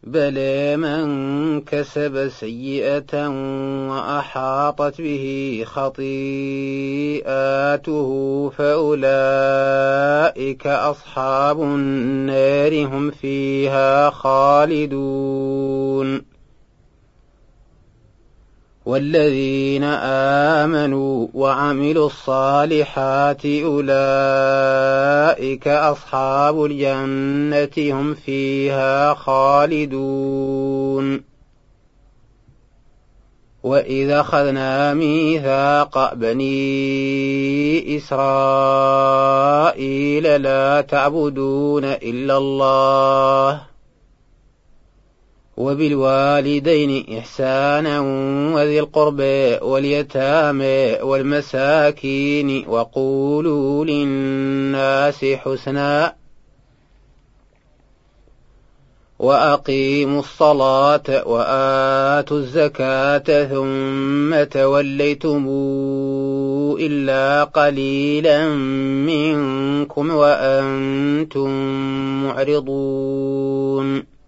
بلى من كسب سيئة وأحاطت به خطيئاته فأولئك أصحاب النار هم فيها خالدون. والذين آمنوا وعملوا الصالحات أولئك أصحاب الجنة هم فيها خالدون. وإذا أخذنا ميثاق بني إسرائيل لا تعبدون إلا الله وبالوالدين إحسانا وذي القربى واليتامى والمساكين وقولوا للناس حسنا وأقيموا الصلاة وآتوا الزكاة ثم توليتم إلا قليلا منكم وأنتم معرضون.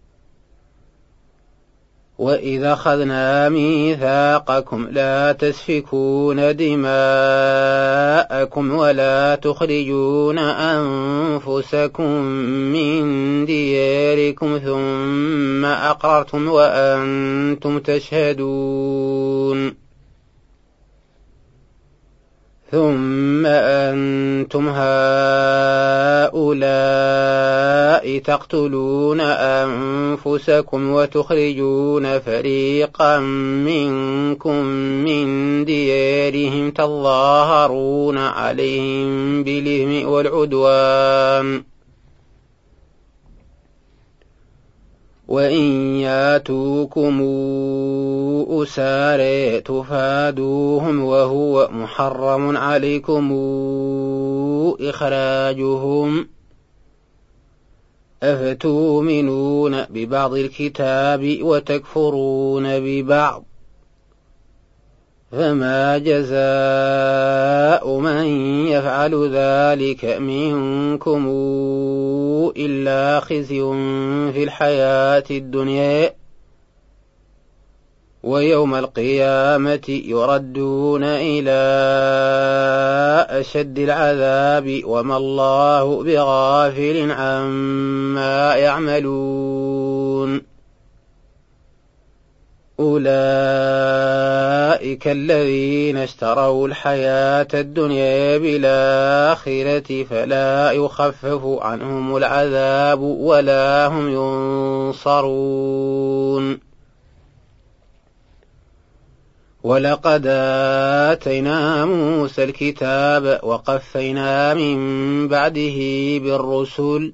وإذا أخذنا ميثاقكم لا تسفكون دماءكم ولا تخرجون أنفسكم من دياركم ثم أقررتم وأنتم تشهدون. ثم أنتم هؤلاء تقتلون أنفسكم وتخرجون فريقا منكم من ديارهم تظاهرون عليهم بالإثم والعدوان وإن ياتوكم أسارى تفادوهم وهو محرم عليكم إخراجهم أفتؤمنون ببعض الكتاب وتكفرون ببعض فما جزاء من يفعل ذلك منكم إلا خزي في الحياة الدنيا ويوم القيامة يردون إلى أشد العذاب وما الله بغافل عما يعملون. أولئك الذين اشتروا الحياة الدنيا بالآخرة فلا يخفف عنهم العذاب ولا هم ينصرون. ولقد آتينا موسى الكتاب وقفينا من بعده بالرسل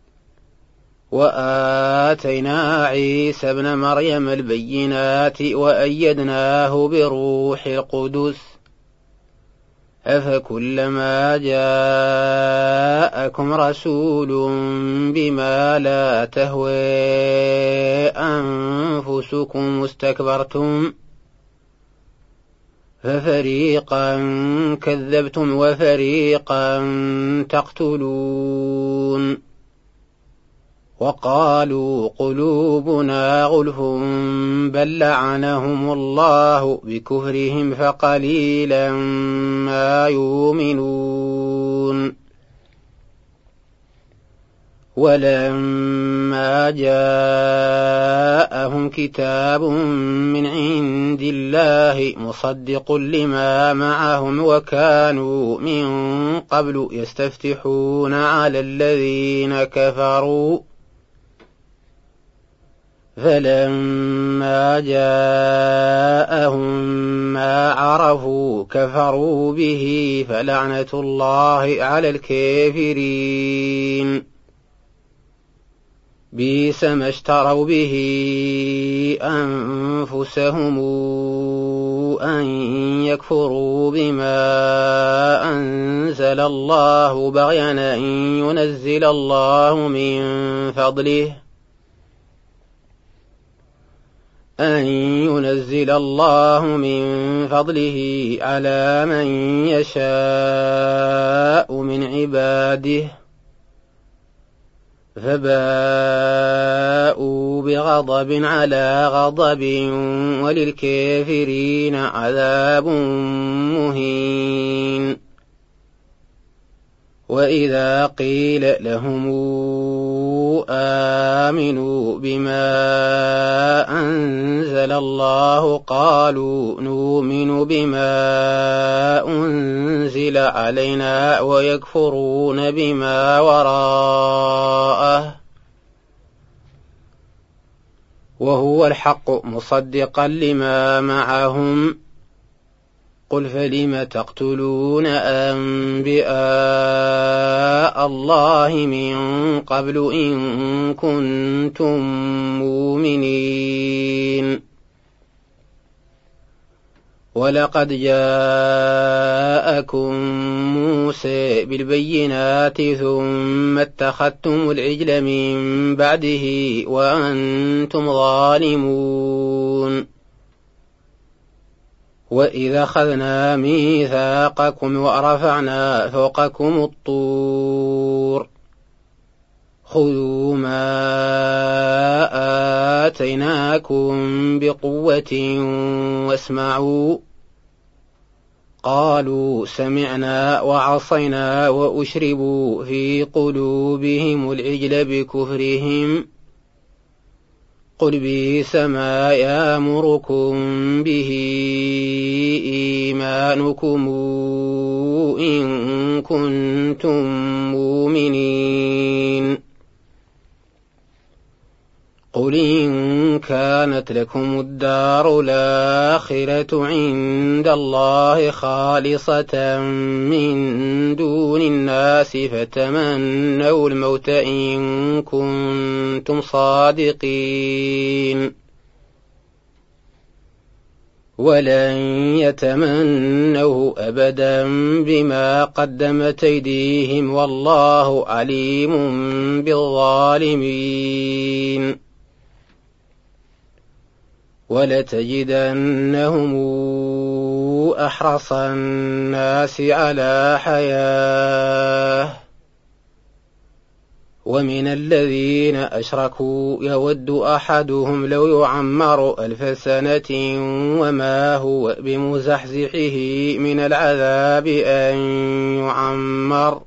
وآتينا عيسى ابن مريم البينات وأيدناه بروح القدس أفكلما جاءكم رسول بما لا تهوى أنفسكم استكبرتم ففريقا كذبتم وفريقا تقتلون. وقالوا قلوبنا غلف بل لعنهم الله بكفرهم فقليلا ما يؤمنون. ولما جاءهم كتاب من عند الله مصدق لما معهم وكانوا من قبل يستفتحون على الذين كفروا فلما جاءهم ما عرفوا كفروا به فلعنة الله على الكافرين. بئس ما اشتروا به أنفسهم أن يكفروا بما أنزل الله بغيا أن ينزل الله من فضله على من يشاء من عباده فباءوا بغضب على غضب وللكافرين عذاب مهين. وإذا قيل لهم آمنوا بما أنزل الله قالوا نؤمن بما أنزل علينا ويكفرون بما وراءه وهو الحق مصدقا لما معهم. قل فلم تقتلون أنبياء الله من قبل إن كنتم مؤمنين. ولقد جاءكم موسى بالبينات ثم اتخذتم العجل من بعده وأنتم ظالمون. وإذا أخذنا ميثاقكم ورفعنا فوقكم الطور خذوا ما آتيناكم بقوة واسمعوا قالوا سمعنا وعصينا وأشربوا في قلوبهم العجل بكفرهم. قل بئس ما يأمركم به إيمانكم إن كنتم مؤمنين. قل إن كانت لكم الدار الآخرة عند الله خالصة من دون الناس فتمنوا الموت إن كنتم صادقين. ولن يتمنوه أبدا بما قدمت أيديهم والله عليم بالظالمين. ولتجدنهم أحرص الناس على حياة ومن الذين أشركوا يود أحدهم لو يعمر 1000 سنة وما هو بمزحزحه من العذاب أن يعمر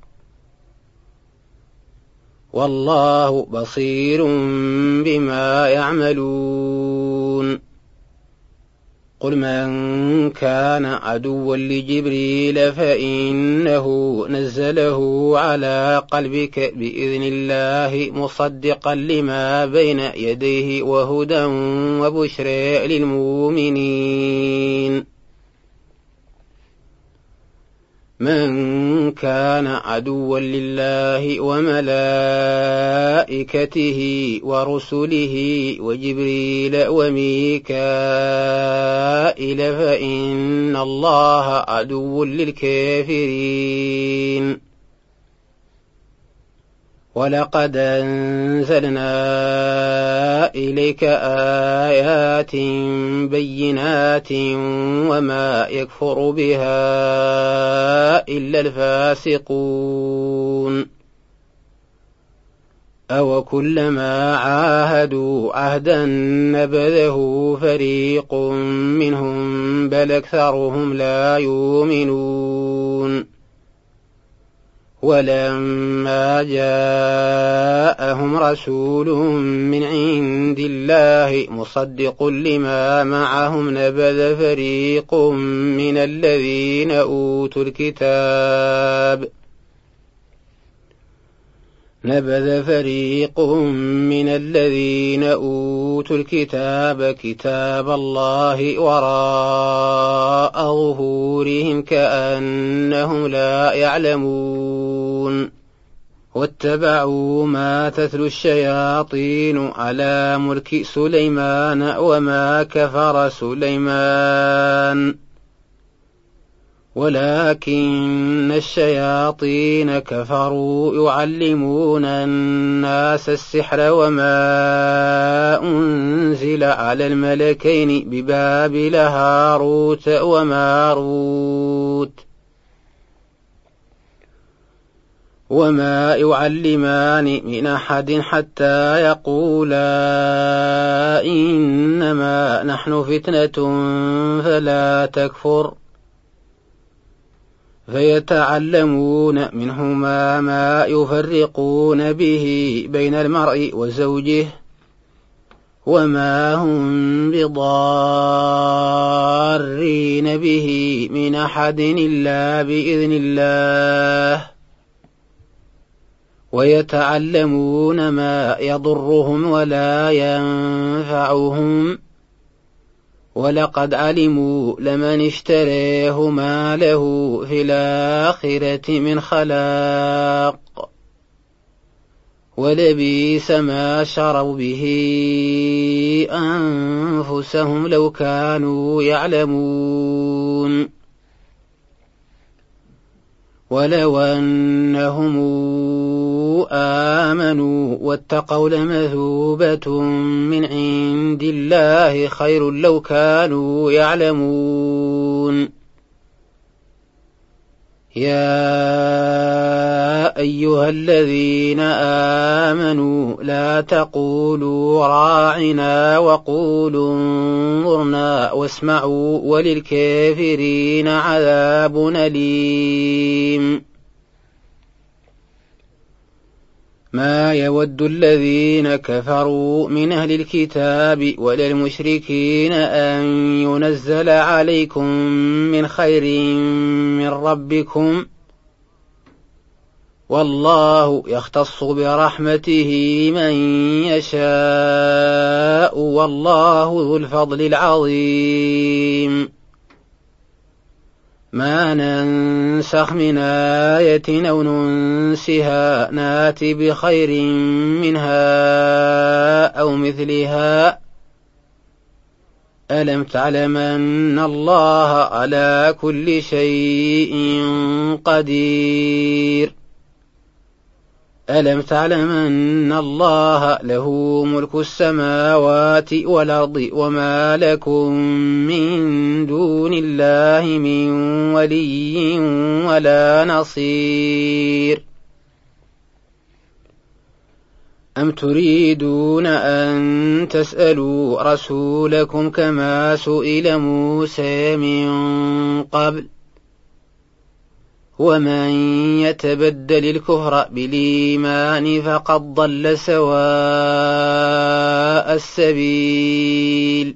والله بصير بما يعملون. قل من كان عدوا لجبريل فإنه نزله على قلبك بإذن الله مصدقا لما بين يديه وهدى وبشرى للمؤمنين. من كان عدوا لله وملائكته ورسله وجبريل وميكائيل فإن الله عدو للكافرين. ولقد أنزلنا إليك آيات بينات وما يكفر بها إلا الفاسقون. أو كلما عاهدوا عهدا نبذه فريق منهم بل أكثرهم لا يؤمنون. ولما جاءهم رسول من عند الله مصدق لما معهم نبذ فريق من الذين أوتوا الكتاب كتاب الله وراء ظهورهم كأنهم لا يعلمون. واتبعوا ما تتلو الشياطين على ملك سليمان وما كفر سليمان ولكن الشياطين كفروا يعلمون الناس السحر وما أنزل على الملكين ببابل هاروت وماروت وما يعلمان من أحد حتى يقولا إنما نحن فتنة فلا تكفر فيتعلمون منهما ما يفرقون به بين المرء وزوجه وما هم بضارين به من أحد إلا بإذن الله ويتعلمون ما يضرهم ولا ينفعهم ولقد علموا لمن اشتريه ما له في الآخرة من خلاق ولبئس ما شروا به أنفسهم لو كانوا يعلمون ولو أنهم آمنوا واتقوا لمثوبة من عند الله خير لو كانوا يعلمون يا أيها الذين آمنوا لا تقولوا راعنا وقولوا انظرنا واسمعوا وللكافرين عذاب أليم ما يود الذين كفروا من أهل الكتاب ولا المشركين أن ينزل عليكم من خير من ربكم والله يختص برحمته من يشاء والله ذو الفضل العظيم ما ننسخ من آية أو ننسها نات بخير منها أو مثلها ألم تعلم أن الله على كل شيء قدير ألم تعلم أن الله له ملك السماوات والأرض وما لكم من دون الله من ولي ولا نصير أم تريدون أن تسألوا رسولكم كما سئل موسى من قبل ومن يتبدل الكفر بالإيمان فقد ضل سواء السبيل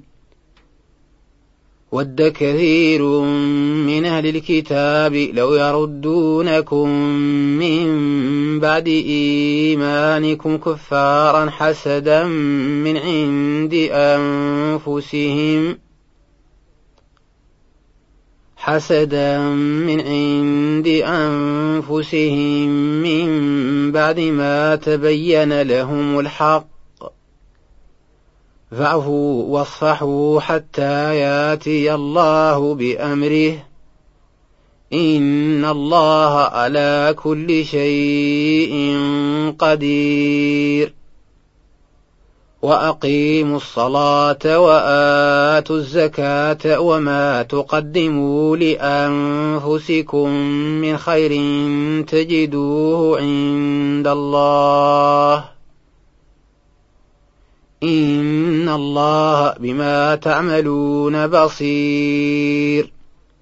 ود كثير من أهل الكتاب لو يردونكم من بعد إيمانكم كفارا حسدا من عند أنفسهم من بعد ما تبين لهم الحق فاعفوا واصفحوا حتى ياتي الله بأمره إن الله على كل شيء قدير وأقيموا الصلاة وآتوا الزكاة وما تقدموا لأنفسكم من خير تجدوه عند الله إن الله بما تعملون بصير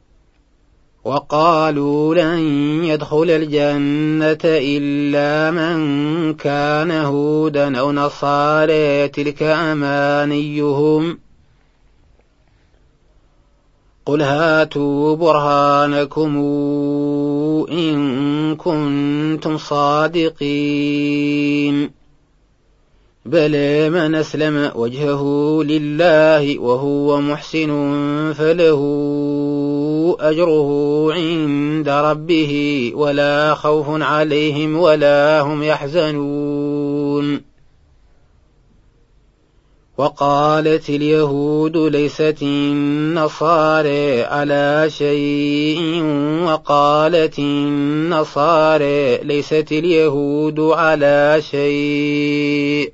وقالوا لن يدخل الجنة إلا من كان هودا أو نصارى تلك أمانيهم قل هاتوا برهانكم إن كنتم صادقين بلى من أسلم وجهه لله وهو محسن فله أجره عند ربه ولا خوف عليهم ولا هم يحزنون وقالت اليهود ليست النصارى على شيء وقالت النصارى ليست اليهود على شيء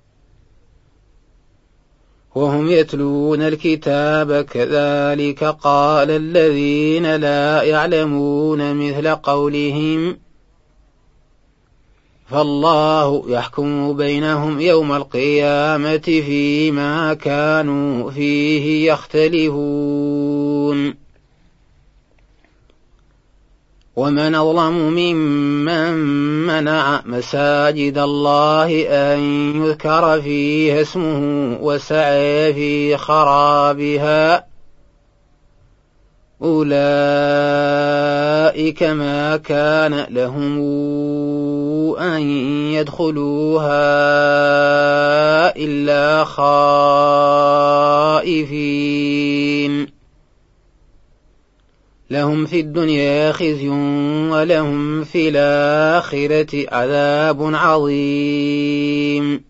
وهم يتلون الكتاب كذلك قال الذين لا يعلمون مثل قولهم فالله يحكم بينهم يوم القيامة فيما كانوا فيه يختلفون. ومن أظلم ممن منع مساجد الله أن يذكر فيها اسمه وسعى في خرابها أولئك ما كان لهم أن يدخلوها إلا خائفين لهم في الدنيا خزي ولهم في الآخرة عذاب عظيم.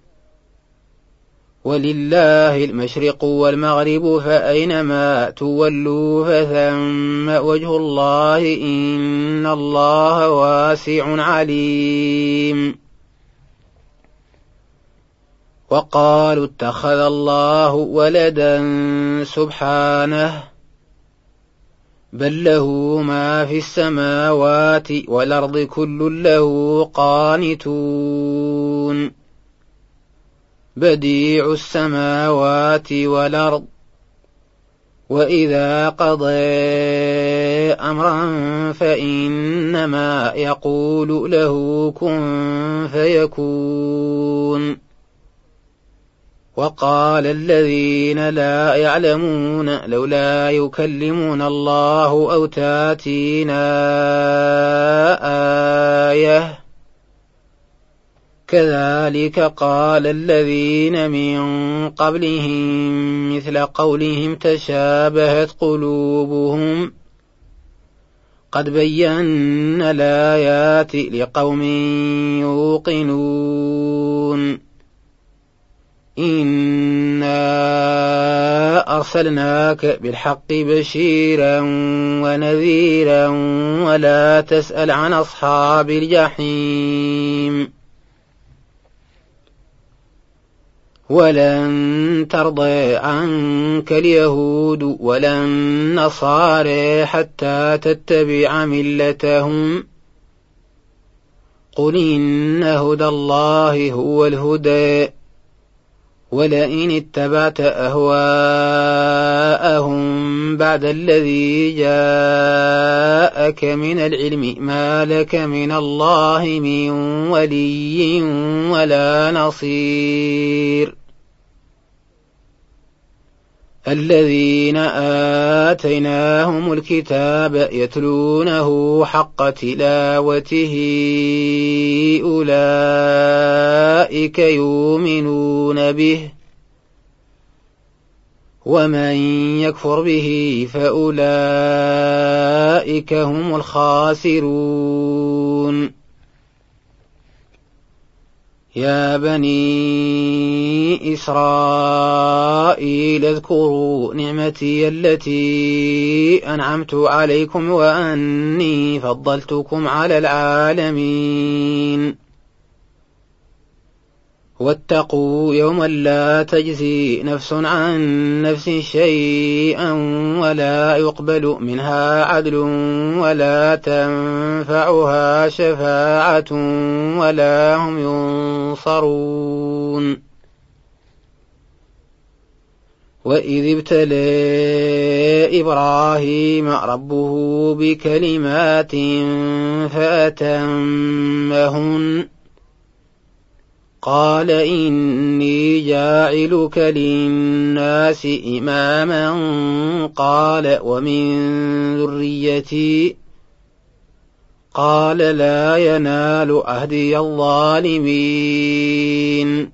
ولله المشرق والمغرب فأينما تولوا فثم وجه الله إن الله واسع عليم. وقالوا اتخذ الله ولدا سبحانه بل له ما في السماوات والأرض كل له قانتون بديع السماوات والأرض وإذا قضى أمرا فإنما يقول له كن فيكون. وقال الذين لا يعلمون لولا يكلمون الله أو تاتينا آية كذلك قال الذين من قبلهم مثل قولهم تشابهت قلوبهم قد بينا الآيات لقوم يوقنون. إنا أرسلناك بالحق بشيرا ونذيرا ولا تسأل عن أصحاب الجحيم. ولن ترضى عنك اليهود ولا النصارى حتى تتبع ملتهم قل إن هدى الله هو الهدى ولئن اتبعت أهواءهم بعد الذي جاءك من العلم ما لك من الله من ولي ولا نصير. الذين آتيناهم الكتاب يتلونه حق تلاوته أولئك يؤمنون به ومن يكفر به فأولئك هم الخاسرون. يا بني إسرائيل اذكروا نعمتي التي أنعمت عليكم وأني فضلتكم على العالمين. واتقوا يوما لا تجزي نفس عن نفس شيئا ولا يقبل منها عدل ولا تنفعها شفاعة ولا هم ينصرون. وإذ ابتلى إبراهيم ربه بكلمات فأتمهن قال إني جاعلك للناس إماما قال ومن ذريتي قال لا ينال عهدي الظالمين.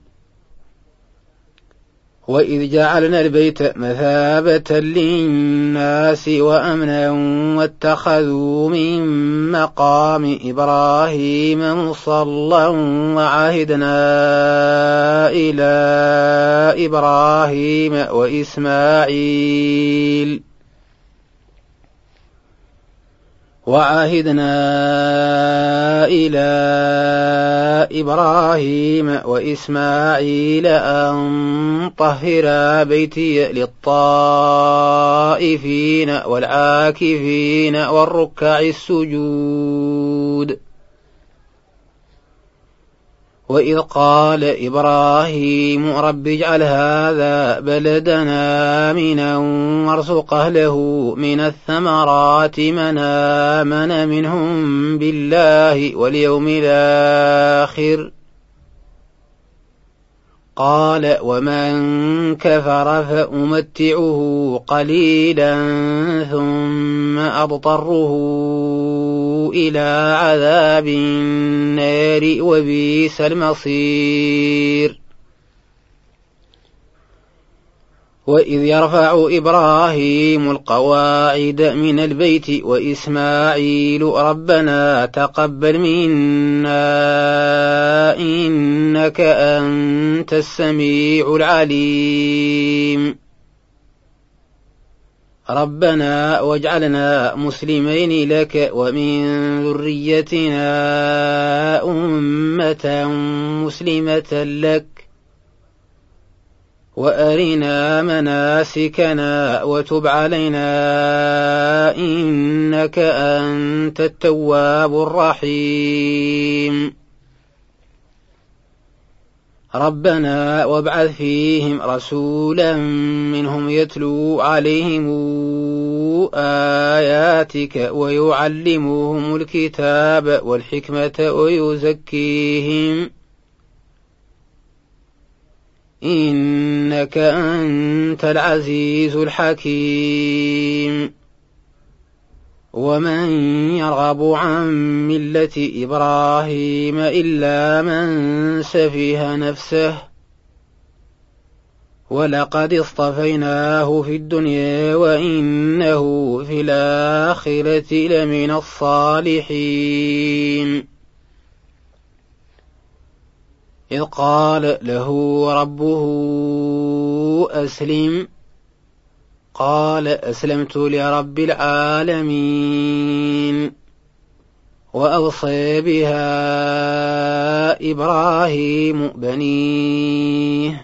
وإذ جعلنا البيت مثابة للناس وأمنا واتخذوا من مقام إبراهيم مصلى وعهدنا إلى إبراهيم وإسماعيل أن طهرا بيتي للطائفين والعاكفين والركع السجود. وإذ قال إبراهيم رب اجعل هذا بلدنا آمنا وارزق أهله من الثمرات من آمن منهم بالله واليوم الآخر قال ومن كفر فأمتعه قليلا ثم أضطره إلى عذاب النار وبئس المصير وإذ يرفع إبراهيم القواعد من البيت وإسماعيل ربنا تقبل منا إنك أنت السميع العليم ربنا واجعلنا مسلمين لك ومن ذريتنا أمة مسلمة لك وأرنا مناسكنا وتب علينا إنك أنت التواب الرحيم ربنا وابعث فيهم رسولا منهم يتلو عليهم آياتك ويعلمهم الكتاب والحكمة ويزكيهم إنك أنت العزيز الحكيم ومن يرغب عن ملة إبراهيم إلا من سفه نفسه ولقد اصطفيناه في الدنيا وإنه في الآخرة لمن الصالحين إذ قال له ربه أسلم قال أسلمت لرب العالمين وأوصى بها إبراهيم بنيه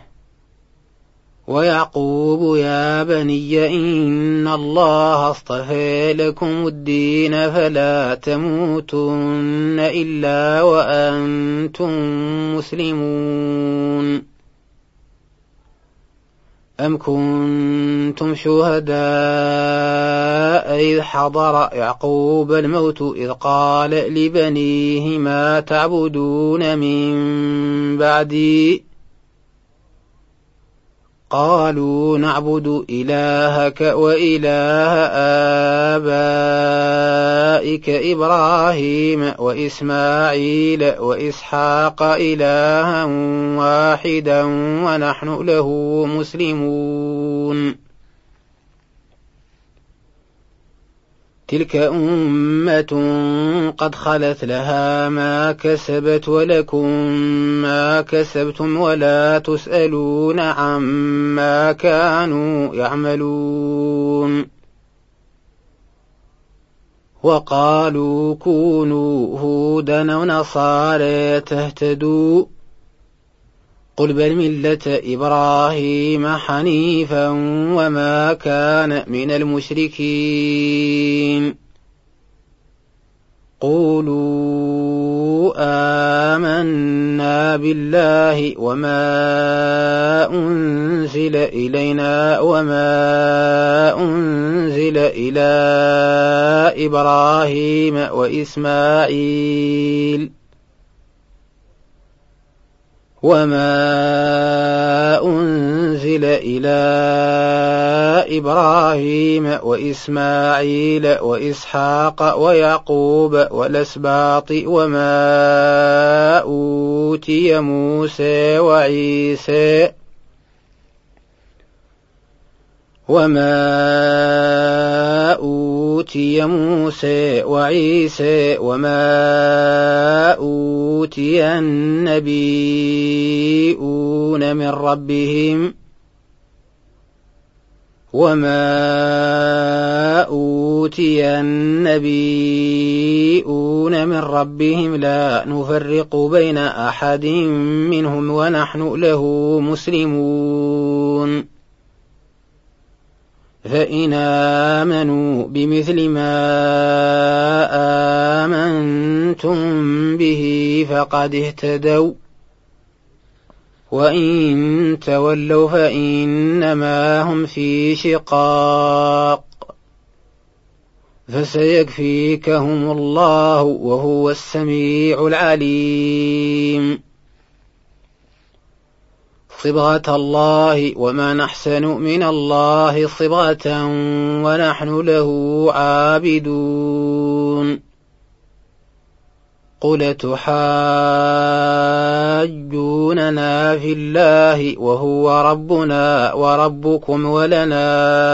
ويعقوب يا بني إن الله اصطفى لكم الدين فلا تموتن إلا وأنتم مسلمون أم كنتم شهداء إذ حضر يعقوب الموت إذ قال لبنيه ما تعبدون من بعدي قالوا نعبد إلهك وإله آبائك إبراهيم وإسماعيل وإسحاق إلها واحدا ونحن له مسلمون تلك أمة قد خلت لها ما كسبت ولكم ما كسبتم ولا تسألون عما كانوا يعملون وقالوا كونوا هودا ونصارى تهتدوا قل بل ملة إبراهيم حنيفا وما كان من المشركين قولوا آمنا بالله وما أنزل إلينا وما أنزل إلى إبراهيم وإسماعيل وإسحاق ويعقوب والأسباط وما أوتي موسى وعيسى وما أوتي النبيون من ربهم لا نفرق بين أحد منهم ونحن له مسلمون فإن آمنوا بمثل ما آمنتم به فقد اهتدوا وإن تولوا فإنما هم في شقاق فسيكفيكهم الله وهو السميع العليم. صبغة الله وما أحسن من الله صبغة ونحن له عابدون. قل تحاجوننا في الله وهو ربنا وربكم ولنا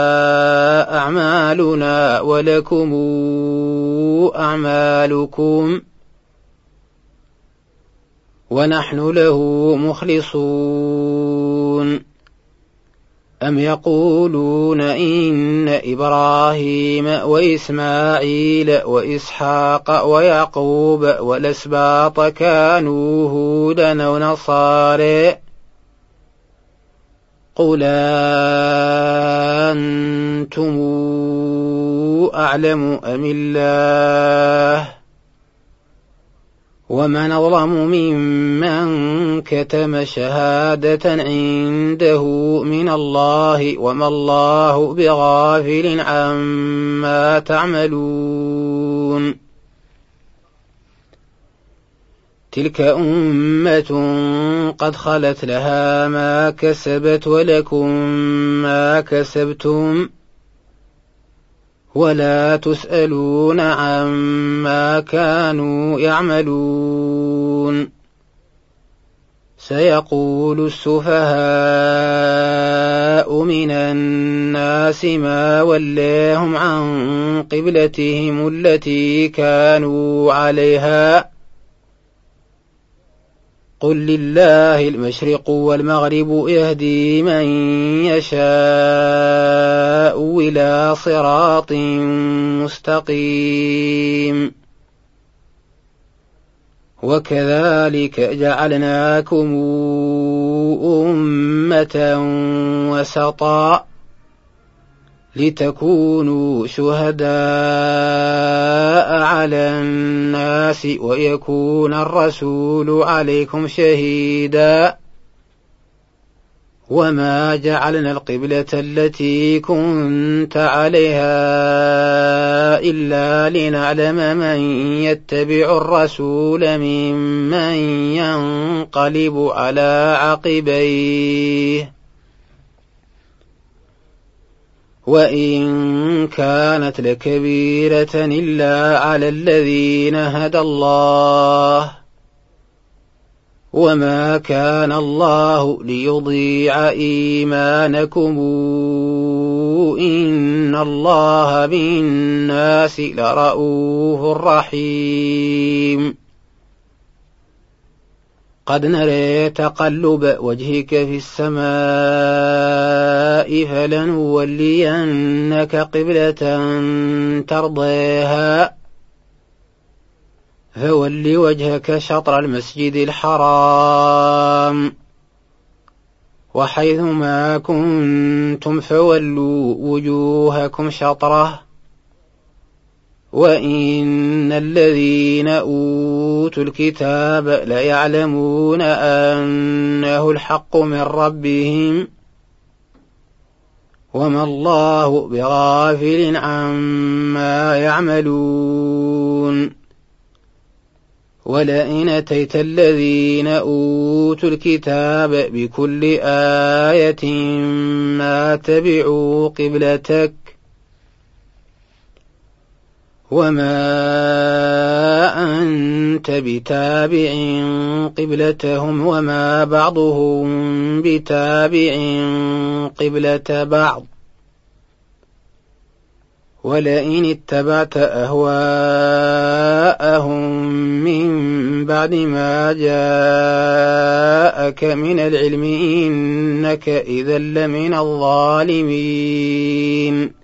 أعمالنا ولكم أعمالكم ونحن له مخلصون. أم يقولون إن إبراهيم وإسماعيل وإسحاق ويعقوب والأسباط كانوا هودا أو نصارى قل أنتم أعلم أم الله ومن أظلم ممن كتم شهادة عنده من الله وما الله بغافل عما تعملون. تلك أمة قد خلت لها ما كسبت ولكم ما كسبتم ولا تسألون عما كانوا يعملون. سيقول السفهاء من الناس ما ولاهم عن قبلتهم التي كانوا عليها قل لله المشرق والمغرب يهدي من يشاء إلى صراط مستقيم. وكذلك جعلناكم أمة وسطا لتكونوا شهداء على الناس ويكون الرسول عليكم شهيدا. وما جعلنا القبلة التي كنت عليها إلا لنعلم من يتبع الرسول ممن ينقلب على عقبيه وإن كانت لكبيرة إلا على الذين هدى الله وما كان الله ليضيع إيمانكم إن الله بالناس لرءوف رحيم. قد نرى تقلب وجهك في السماء فلنولينك قبلة ترضيها فول وجهك شطر المسجد الحرام وحيثما كنتم فولوا وجوهكم شطره وإن الذين أوتوا الكتاب ليعلمون أنه الحق من ربهم وما الله بغافل عما يعملون. ولئن أتيت الذين أوتوا الكتاب بكل آية ما تبعوا قبلتك وما أنت بتابع قبلتهم وما بعضهم بتابع قبلة بعض ولئن اتبعت أهواءهم من بعد ما جاءك من العلم إنك إذا لمن الظالمين.